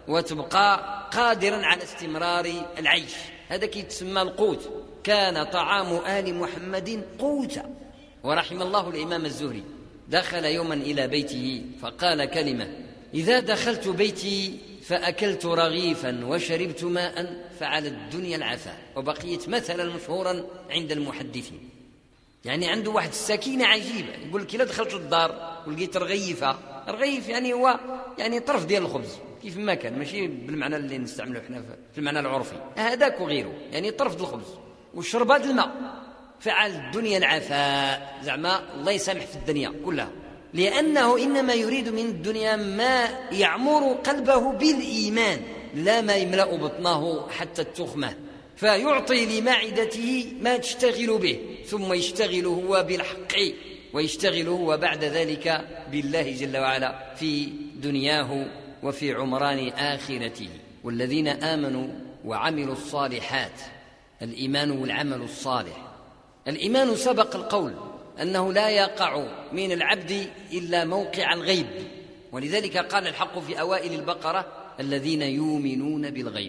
وتبقى قادرا على استمرار العيش. هذا كيتسمى القوت. كان طعام آل محمد قوتا. ورحم الله الإمام الزهري، دخل يوما إلى بيته فقال كلمة: إذا دخلت بيتي فأكلت رغيفا وشربت ماء فعلى الدنيا العفاء. وبقيت مثلا مشهورا عند المحدثين. يعني عنده واحد السكينة عجيبة. يقول لك إذا دخلت للدار ولقيت رغيفة، رغيف يعني هو يعني طرف ديال الخبز كيف ما كان، ماشي بالمعنى اللي نستعمله احنا في المعنى العرفي، هذاك وغيره، يعني طرف ديال الخبز وشرب هذا الماء فعل الدنيا العفاء، زعما الله يسامح في الدنيا كلها، لأنه إنما يريد من الدنيا ما يعمر قلبه بالإيمان، لا ما يملأ بطنه حتى التخمة، فيعطي لمعدته ما تشتغل به، ثم يشتغل هو بالحق، ويشتغل هو بعد ذلك بالله جل وعلا في دنياه وفي عمران آخرته. والذين آمنوا وعملوا الصالحات، الإيمان والعمل الصالح. الإيمان سبق القول أنه لا يقع من العبد إلا موقع الغيب، ولذلك قال الحق في أوائل البقرة: الذين يؤمنون بالغيب،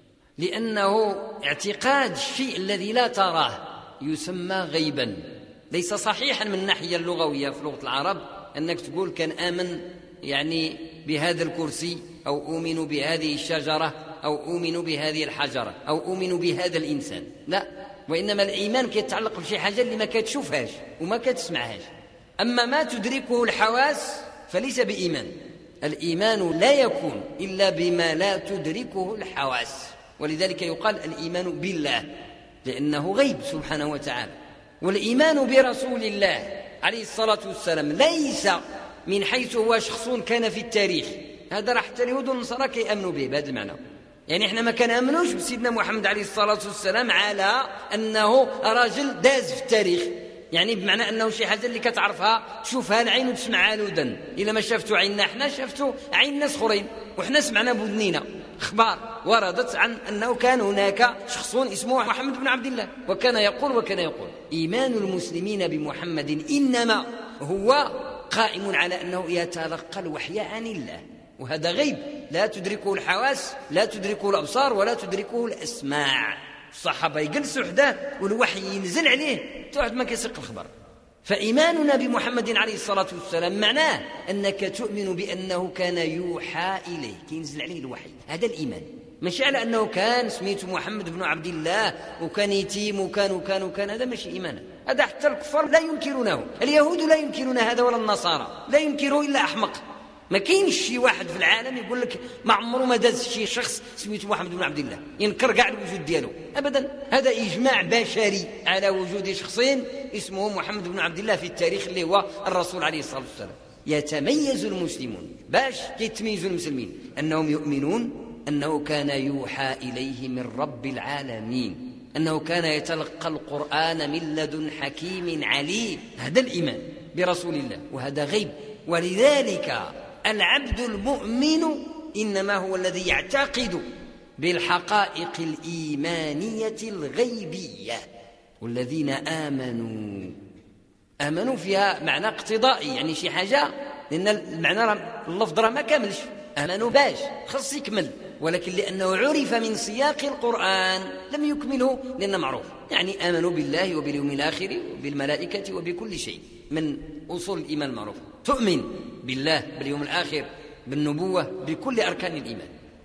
لأنه اعتقاد الشيء الذي لا تراه يسمى غيبا. ليس صحيحا من الناحية اللغوية في لغة العرب أنك تقول كان آمن يعني بهذا الكرسي، أو أؤمن بهذه الشجرة، أو أؤمن بهذه الحجرة، أو أؤمن بهذا الإنسان، لا، وإنما الإيمان كيتعلق بشي حاجة اللي ما كتشوفهاش وما كتسمعهاش. أما ما تدركه الحواس فليس بإيمان. الإيمان لا يكون إلا بما لا تدركه الحواس، ولذلك يقال الإيمان بالله لأنه غيب سبحانه وتعالى. والإيمان برسول الله عليه الصلاة والسلام ليس من حيث هو شخص كان في التاريخ، هذا راح حتى اليهود والنصارى كيأمنوا به بهذا المعنى. يعني احنا ما كنأمنوش بسيدنا محمد عليه الصلاة والسلام على أنه رجل داز في التاريخ، يعني بمعنى أنه شي حاجة اللي كتعرفها تشوفها العين وتسمعها الودن. إلا ما شافتوا عيننا احنا، شافتوا عين ناس اخرين، وحنا سمعنا بودنينا أخبار وردت عن أنه كان هناك شخص اسمه محمد بن عبد الله، وكان يقول إيمان المسلمين بمحمد إنما هو قائم على أنه يتلقى الوحي عن الله، وهذا غيب لا تدركه الحواس، لا تدركه الأبصار، ولا تدركه الأسماع. الصحابة يجلسوا حداه والوحي ينزل عليه، واحد ما كيسق الخبر، فإيماننا بمحمد عليه الصلاة والسلام معناه أنك تؤمن بأنه كان يوحى إليه، ينزل عليه الوحي. هذا الإيمان، ماشي على أنه كان سميته محمد بن عبد الله وكان يتيم وكان هذا ماشي إيمانا. هذا حتى الكفار لا ينكرونه، اليهود لا ينكرون هذا ولا النصارى، لا ينكره إلا أحمق. ما كاينش شي واحد في العالم يقول لك ما عمره ما داز شي شخص سميته محمد بن عبد الله، ينكر كاع الوجود ديالو أبدا. هذا إجماع بشري على وجود شخصين اسمه محمد بن عبد الله في التاريخ اللي هو الرسول عليه الصلاة والسلام. يتميز المسلمون باش يتميزوا المسلمين أنهم يؤمنون أنه كان يوحى إليه من رب العالمين، أنه كان يتلقى القرآن من لدن حكيم عليم. هذا الإيمان برسول الله، وهذا غيب. ولذلك العبد المؤمن إنما هو الذي يعتقد بالحقائق الإيمانية الغيبية. والذين آمنوا فيها معنى اقتضائي، يعني شي حاجة، لأن المعنى اللفظ راه ما كاملش، آمنوا باش خص يكمل، ولكن لأنه عرف من سياق القرآن لم يكمله لأنه معروف. يعني آمنوا بالله وباليوم الآخر وبالملائكة وبكل شيء من أصول الإيمان المعروف. تؤمن بالله، باليوم الآخر، بالنبوة، بكل أركان الإيمان،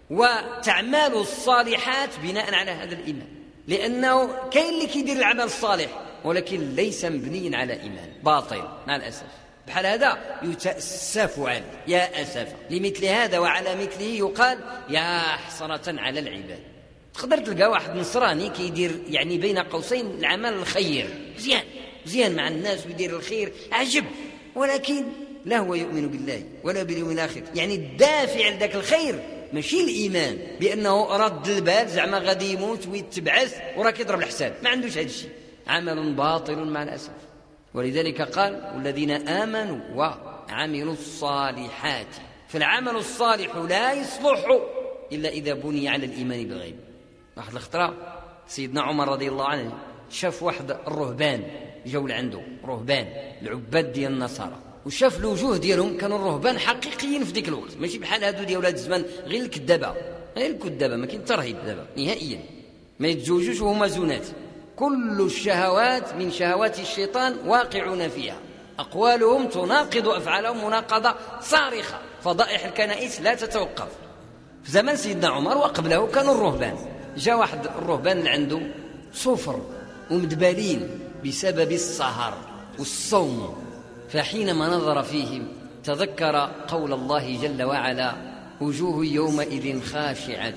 وتعمل الصالحات بناء على هذا الإيمان. لأنه كاين اللي كيدير العمل الصالح ولكن ليس مبنيا على إيمان، باطل مع الأسف. بحال هذا يتأسف عليه، يا أسف لمثل هذا، وعلى مثله يقال يا حسرة على العباد. تقدر تلقى واحد نصراني كيدير يعني بين قوسين العمل الخير، مزيان مع الناس ويدير الخير، عجب، ولكن لا هو يؤمن بالله ولا باليوم الآخر. يعني الدافع لذاك الخير ماشي الإيمان بأنه رد البال زعما غادي يموت ويتبعث وراه كيضرب الحساب، ما عندوش هذا الشيء، عمل باطل مع الأسف. ولذلك قال والذين آمنوا وعملوا الصالحات. فالعمل الصالح لا يصلح إلا إذا بني على الإيمان بالغيب. واحد الخطرة سيدنا عمر رضي الله عنه شاف واحد الرهبان جاو لعنده، رهبان العباد ديال النصارى، وشاف الوجوه ديالهم كانوا الرهبان حقيقيين في ديك الوقت، ماشي بحال هادو ديال ولاد الزمان غير الكذابه، غير الكذابه، ما كاين ترهيب دابا نهائيا، ما يتزوجوش وهما زونات، كل الشهوات من شهوات الشيطان واقعون فيها، أقوالهم تناقض أفعالهم مناقضة صارخة، فضائح الكنائس لا تتوقف. في زمن سيدنا عمر وقبله كانوا الرهبان، جاء واحد الرهبان اللي عنده صفر ومدبالين بسبب السهر والصوم، فحينما نظر فيهم تذكر قول الله جل وعلا وجوه يومئذ خاشعة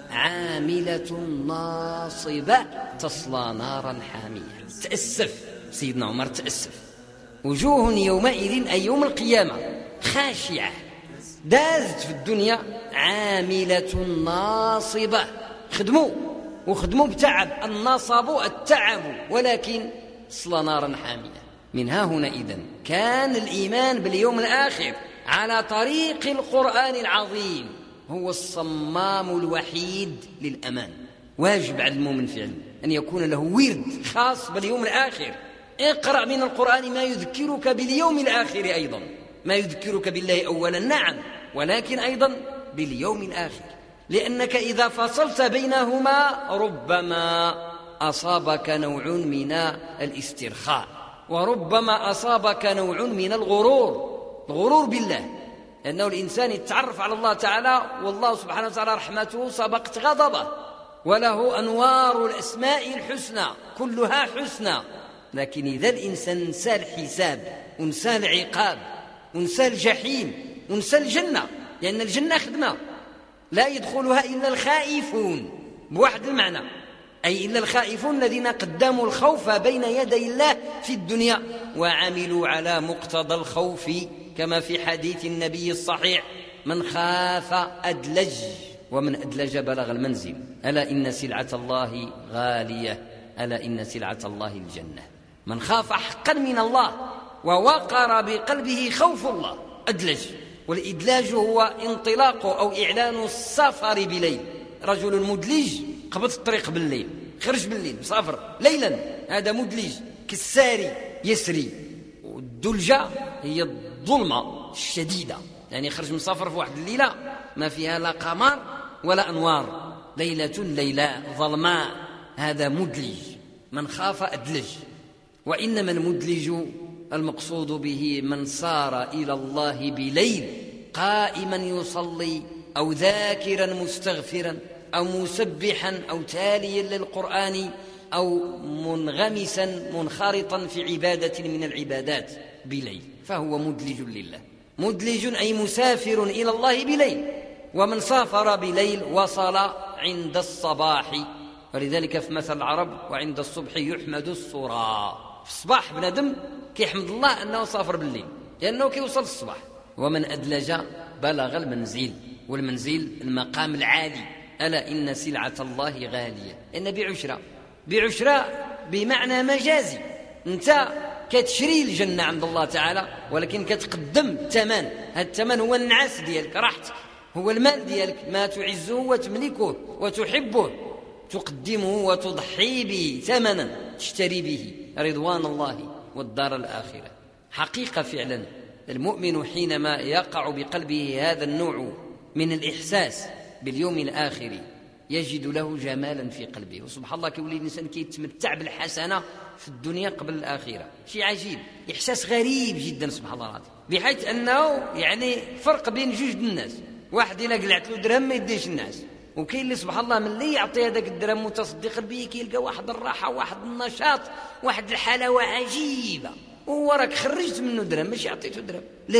عاملة ناصبة تصلى نارا حامية. تأسف سيدنا عمر، تأسف. وجوه يومئذ أي يوم القيامة خاشعة، دازت في الدنيا، عاملة ناصبة، خدموا بتعب، النصب التعب، ولكن تصلى نارا حامية. من ها هنا إذن كان الإيمان باليوم الآخر على طريق القرآن العظيم هو الصمام الوحيد للأمان. واجب على المؤمن فعلا أن يكون له ورد خاص باليوم الآخر. اقرأ من القرآن ما يذكرك باليوم الآخر، أيضا ما يذكرك بالله أولا، نعم، ولكن أيضا باليوم الآخر، لأنك إذا فصلت بينهما ربما أصابك نوع من الاسترخاء، وربما أصابك نوع من الغرور بالله، لأنه الإنسان يتعرف على الله تعالى، والله سبحانه وتعالى رحمته سبقت غضبه، وله أنوار الأسماء الحسنى كلها حسنى. لكن إذا الإنسان نسى الحساب ونسى العقاب ونسى الجحيم ونسى الجنة، لأن الجنة خدمة لا يدخلها إلا الخائفون بواحد المعنى، أي إلا الخائفون الذين قدموا الخوف بين يدي الله في الدنيا وعملوا على مقتضى الخوف، كما في حديث النبي الصحيح من خاف أدلج ومن أدلج بلغ المنزل، ألا إن سلعة الله غالية، ألا إن سلعة الله الجنة. من خاف حقا من الله ووقر بقلبه خوف الله أدلج. والإدلاج هو انطلاق أو إعلان السفر بليل، رجل مدلج قبض الطريق بالليل، خرج بالليل مسافر ليلا، هذا مدلج كالساري يسري. والدلجة هي الظلمة الشديدة، يعني خرج مسافر في واحد الليلة ما فيها لا قمر ولا أنوار، ليلة ظلماء، هذا مدلج. من خاف أدلج. وإنما المدلج المقصود به من سار إلى الله بليل قائما يصلي أو ذاكرا مستغفرا أو مسبحا أو تاليا للقرآن أو منغمسا منخرطا في عبادة من العبادات بليل، فهو مدلج لله. مدلج أي مسافر إلى الله بليل. ومن سافر بليل وصل عند الصباح، ولذلك في مثل العرب وعند الصبح يحمد الصراع. في الصباح بنادم كيحمد الله أنه سافر بالليل لأنه كيوصل الصباح. ومن أدلج بلغ المنزل، والمنزل المقام العالي. ألا إن سلعة الله غالية، إن بعشرة بمعنى مجازي. أنت كتشري الجنة عند الله تعالى، ولكن كتقدم الثمن. هذا الثمن هو النعاس ديالك، راحتك، هو المال ديالك، ما تعزه وتملكه وتحبه، تقدمه وتضحي به ثمنا تشتري به رضوان الله والدار الآخرة. حقيقة فعلا المؤمن حينما يقع بقلبه هذا النوع من الإحساس باليوم الآخر يجد له جمالا في قلبه. وسبحان الله كيولي الإنسان كيتمتع بالحسنة في الدنيا قبل الآخرة. شيء عجيب، إحساس غريب جدا سبحان الله العظيم، بحيث أنه يعني فرق بين جوج الناس. واحد إلا قلعت له درهم ما يديش الناس، وكاين اللي سبحان الله من اللي يعطي هذاك الدرهم متصدق به كيلقى واحد الراحة، واحد النشاط، واحد الحلاوة عجيبة، وهو راك خرجت منه درهم ماشي عطيته درهم.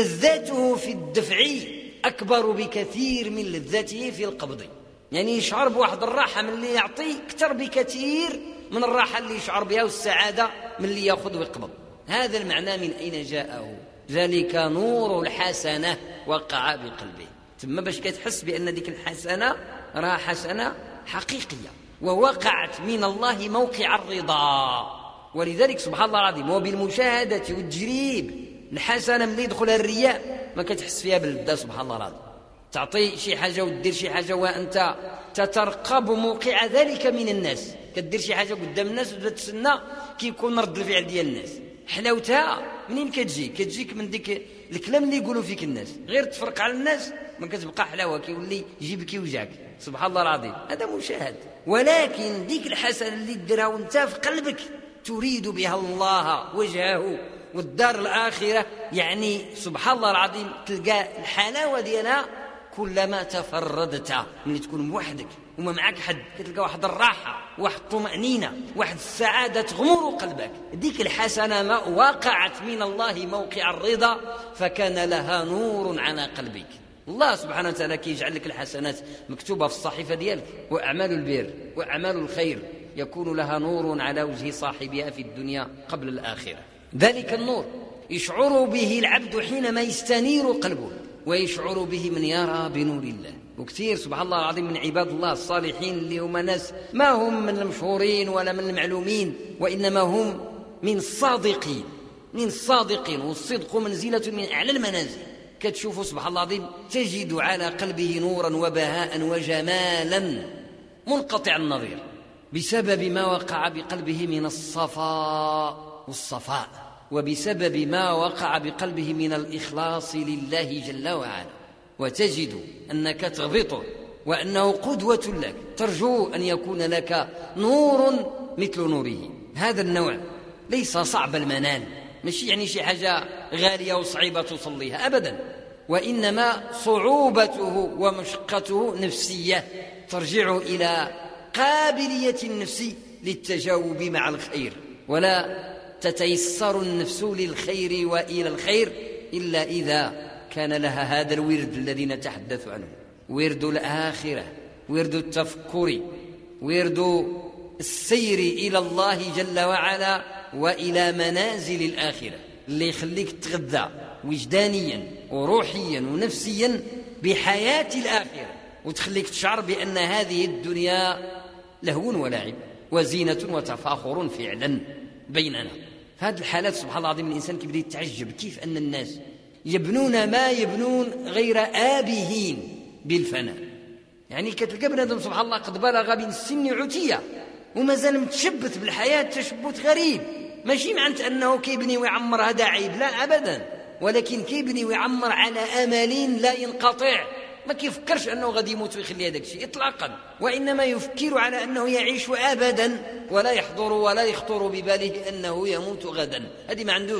لذاته في الدفع أكبر بكثير من لذاته في القبض. يعني يشعر بواحد الراحة من اللي يعطي أكثر بكثير من الراحة اللي يشعر بها والسعادة من اللي يأخذ ويقبض. هذا المعنى من أين جاءه؟ ذلك نور الحسنة وقع بقلبه. ثم باش كتحس بأن ديك الحسنة راه حسنة حقيقية ووقعت من الله موقع الرضا. ولذلك سبحان الله العظيم وبالمشاهدة والتجريب الحسنة من يدخلها الرياء ما كتحس فيها باللذة. سبحان الله العظيم تعطي شي حاجة ودير شي حاجة وأنت تترقب موقع ذلك من الناس. كدير شي حاجة قدام الناس وتتسنى كيكون رد الفعل ديال الناس. حلاوتها منين كتجيك من ديك الكلام اللي يقولوا فيك الناس. غير تفرق على الناس ما كتبقى حلاوة، كيولي يجيبك يوجعك. سبحان الله العظيم هذا مشاهد. ولكن ديك الحسنة اللي ديرها وانت في قلبك تريد بها الله وجهه والدار الآخرة، يعني سبحان الله العظيم تلقى الحلاوة ديالها كلما تفردت. من تكون بوحدك وما معك حد كتلقى واحد الراحة، واحد الطمأنينة، واحد السعادة تغمر قلبك. ديك الحسنة ما وقعت من الله موقع الرضا فكان لها نور على قلبك. الله سبحانه وتعالى كيجعل لك الحسنات مكتوبة في الصحيفة ديالك، وأعمال البر وأعمال الخير يكون لها نور على وجه صاحبها في الدنيا قبل الآخرة. ذلك النور يشعر به العبد حينما يستنير قلبه، ويشعر به من يرى بنور الله. وكثير سبحان الله العظيم من عباد الله الصالحين اللي هم ناس ما هم من المشهورين ولا من المعلومين، وإنما هم من الصادقين. والصدق منزلة من أعلى المنازل. كتشوفوا سبحان الله العظيم تجد على قلبه نورا وبهاء وجمالا منقطع النظير بسبب ما وقع بقلبه من الصفاء والصفاء، وبسبب ما وقع بقلبه من الإخلاص لله جل وعلا. وتجد أنك تغبطه وأنه قدوة لك، ترجو أن يكون لك نور مثل نوره. هذا النوع ليس صعب المنال، ماشي يعني شي حاجة غالية وصعيبة تصليها أبدا، وإنما صعوبته ومشقته نفسية ترجع إلى قابلية النفس للتجاوب مع الخير. ولا تتيسر النفس للخير وإلى الخير إلا إذا كان لها هذا الورد الذي نتحدث عنه، ورد الآخرة، ورد التفكر، ورد السير إلى الله جل وعلا وإلى منازل الآخرة، اللي يخليك تغذى وجدانيا وروحيا ونفسيا بحياة الآخرة، وتخليك تشعر بأن هذه الدنيا لهو ولعب وزينة وتفاخر فعلا بيننا. في هذه الحالات سبحان الله العظيم الإنسان كيبدا يتعجب كيف أن الناس يبنون ما يبنون غير آبهين بالفناء. يعني كتلقى بنادم سبحان الله قد بلغ من السن عتية ومازال متشبث بالحياة تشبث غريب، ماشي معنى أنه كيبني ويعمر هذا عيب، لا أبدا، ولكن كيبني ويعمر على أمل لا ينقطع. ما كيفكرش أنه غادي يموت ويخلي هذاك الشيء إطلاقا، وإنما يفكر على أنه يعيش أبدا ولا يحضر ولا يخطر بباله أنه يموت غدا. هذه ما عندوش.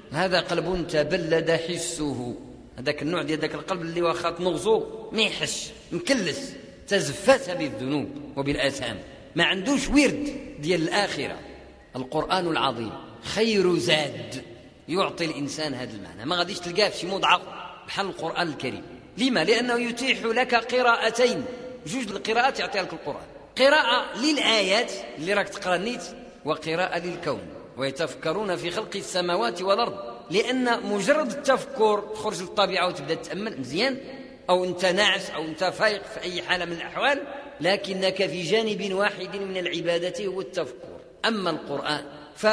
هذا قلب تبلد حسه، هذاك النوع ديال ذاك القلب اللي واخا تنغزو ما يحش، مكلس، تزفت بالذنوب وبالآثام، ما عندوش ورد ديال الآخرة. القرآن العظيم خير زاد يعطي الإنسان هذا المعنى، ما غاديش تلقاه في شي مضعف بحال القرآن الكريم. لما؟ لأنه يتيح لك قراءتين، جوج القراءات يعطيها لك القرآن، قراءة للآيات اللي راك تقرا نيت، وقراءة للكون، ويتفكرون في خلق السماوات والأرض. لأن مجرد التفكر تخرج للطبيعة وتبدأ تتأمل مزيان، أو أنت ناعس أو أنت فايق في أي حالة من الأحوال، لكنك في جانب واحد من العبادة هو التفكر. أما القرآن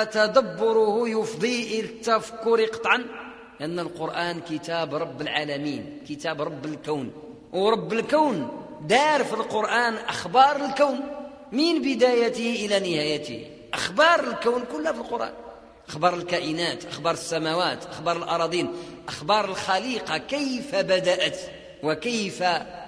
فتدبره يفضي إلى التفكر قطعا، لأن القرآن كتاب رب العالمين، كتاب رب الكون، ورب الكون دار في القرآن أخبار الكون من بدايته إلى نهايته. أخبار الكون كلها في القرآن، أخبار الكائنات، أخبار السماوات، أخبار الأراضين، أخبار الخليقة، كيف بدأت وكيف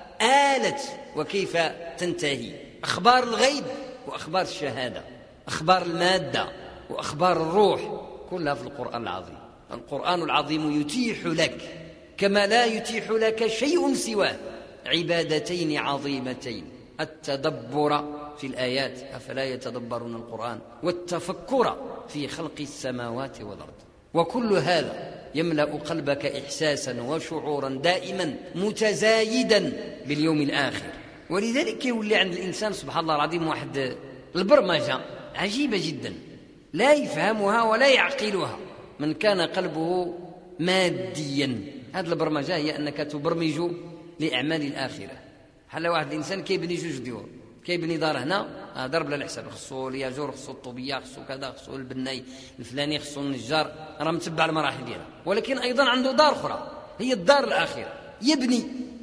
آلت وكيف تنتهي، أخبار الغيب وأخبار الشهادة، أخبار المادة وأخبار الروح، كلها في القرآن العظيم. القرآن العظيم يتيح لك كما لا يتيح لك شيء سواه عبادتين عظيمتين: التدبر في الآيات، أفلا يتدبرون القرآن، والتفكر في خلق السماوات والأرض. وكل هذا يملأ قلبك إحساسا وشعورا دائما متزايدا باليوم الآخر. ولذلك يولي عند الإنسان سبحان الله العظيم واحد البرمجة عجيبة جدا لا يفهمها ولا يعقلها من كان قلبه ماديا. هذه البرمجة هي أنك تبرمج لأعمال الآخرة. حال واحد الإنسان كيبني جوج ديور، كيبني دار هنا دار بلا الحساب، خصو الياجور، خصو الطوبية، خصو كذا، خصو البناي الفلاني، خصو النجار، راه متبع المراحل ديالها. ولكن أيضا عنده دار أخرى هي الدار الآخرة، يبني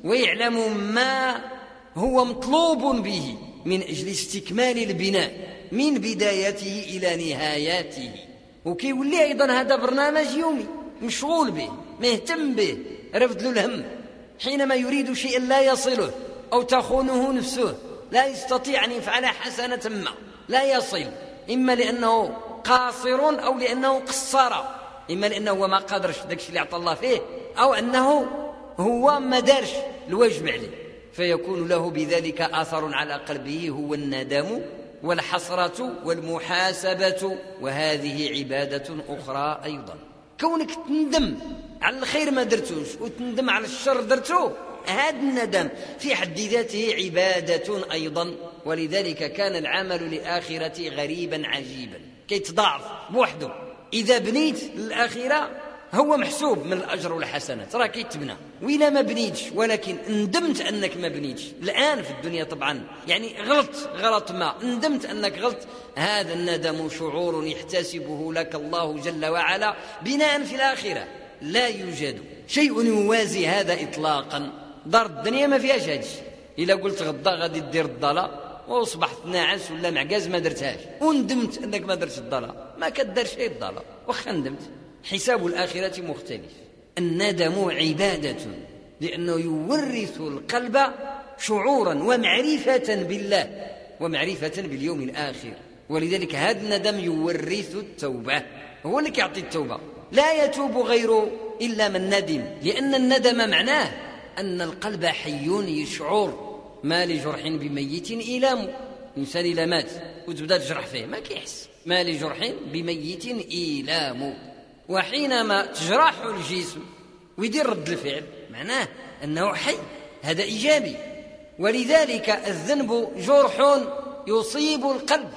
ويعلم ما هو مطلوب به من أجل استكمال البناء من بدايته إلى نهاياته. وكيولي أيضا هذا برنامج يومي مشغول به، مهتم به، رفض له الهم حينما يريد شيئا لا يصله أو تخونه نفسه، لا يستطيع أن يفعل حسنة ما، لا يصل، إما لأنه قاصر أو لأنه قصر، إما لأنه هو ما قادرش داكشي اللي أعطى الله فيه، أو أنه هو ما دارش الواجب عليه، فيكون له بذلك أثر على قلبه، هو الندم والحسرة والمحاسبة. وهذه عبادة أخرى أيضا، كونك تندم على الخير ما درتوش وتندم على الشر درتوه، هذا الندم في حد ذاته عبادة أيضا. ولذلك كان العمل للآخرة غريبا عجيبا، كيتضاعف بوحده. إذا بنيت للآخرة هو محسوب من الأجر والحسنات، راه كيتبنى. وإلا ما بنيتش ولكن ندمت أنك ما بنيتش الآن في الدنيا طبعا، يعني غلط ما ندمت أنك غلط، هذا الندم شعور يحتسبه لك الله جل وعلا بناء في الآخرة. لا يوجد شيء يوازي هذا إطلاقا. دار الدنيا ما فيهاش هادشي. إلا قلت غدا غادي دير الضلال وأصبحت ناعس ولا معجاز ما درتهاش وندمت أنك ما درتش الضلال، ما كدار شيء الضلال واخا ندمت. حساب الآخرة مختلف. الندم عبادة لأنه يورث القلب شعورا ومعرفة بالله ومعرفة باليوم الآخر. ولذلك هذا الندم يورث التوبة، هو اللي يعطي التوبة. لا يتوب غيره إلا من ندم، لأن الندم معناه أن القلب حي يشعر. ما لجرح بميت إيلام، الإنسان إلا مات وتبدأ تجرح فيه ما كيحس. ما لجرح بميت إيلام، وحينما تجرح الجسم ويدير رد الفعل معناه أنه حي، هذا إيجابي. ولذلك الذنب جرح يصيب القلب،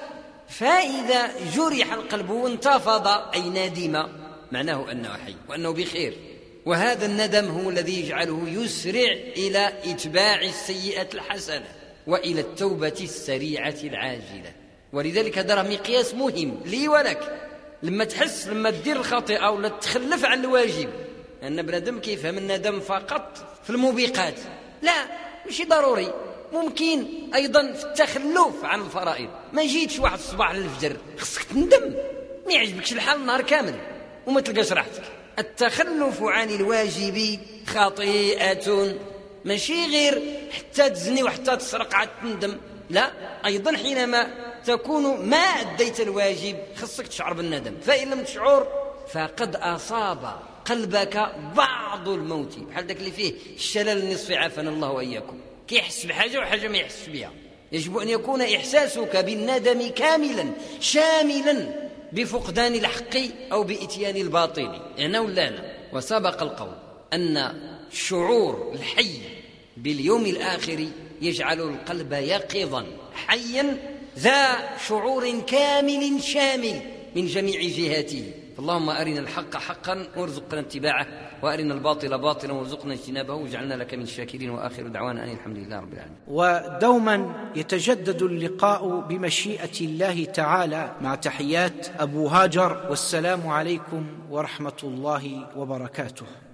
فإذا جرح القلب وانتفض أي ندم معناه أنه حي وأنه بخير. وهذا الندم هو الذي يجعله يسرع إلى إتباع السيئة الحسنة وإلى التوبة السريعة العاجلة. ولذلك هذا مقياس مهم لي ولك. لما تحس لما تدير الخطيئة ولا تخلف عن الواجب، أن بنادم كيفهم الندم فقط في الموبقات، لا مش ضروري، ممكن أيضا في التخلف عن الفرائض. ما جيتش واحد الصباح للفجر خصك تندم، ما يعجبكش الحال النهار كامل وما تلقاش راحتك. التخلف عن الواجب خطيئة، ماشي غير حتى تزني وحتى تسرق عاد تندم، لا، أيضا حينما تكون ما أديت الواجب خصك تشعر بالندم. فإن لم تشعر فقد أصاب قلبك بعض الموت، بحال ذاك اللي فيه الشلل النصفي عافانا الله وإياكم، كيحس بحاجة وحاجة ما يحس بها. يجب أن يكون إحساسك بالندم كاملا شاملا بفقدان الحق أو بإتيان الباطل، أنا ولا أنا. وسبق القول أن شعور الحي باليوم الآخر يجعل القلب يقظا حيا ذا شعور كامل شامل من جميع جهاته. اللهم أرنا الحق حقا وارزقنا اتباعه، وأرنا الباطل باطلا وارزقنا اجتنابه، واجعلنا لك من الشاكرين. وآخر دعوانا أن الحمد لله رب العالمين. ودوما يتجدد اللقاء بمشيئة الله تعالى، مع تحيات أبو هاجر، والسلام عليكم ورحمة الله وبركاته.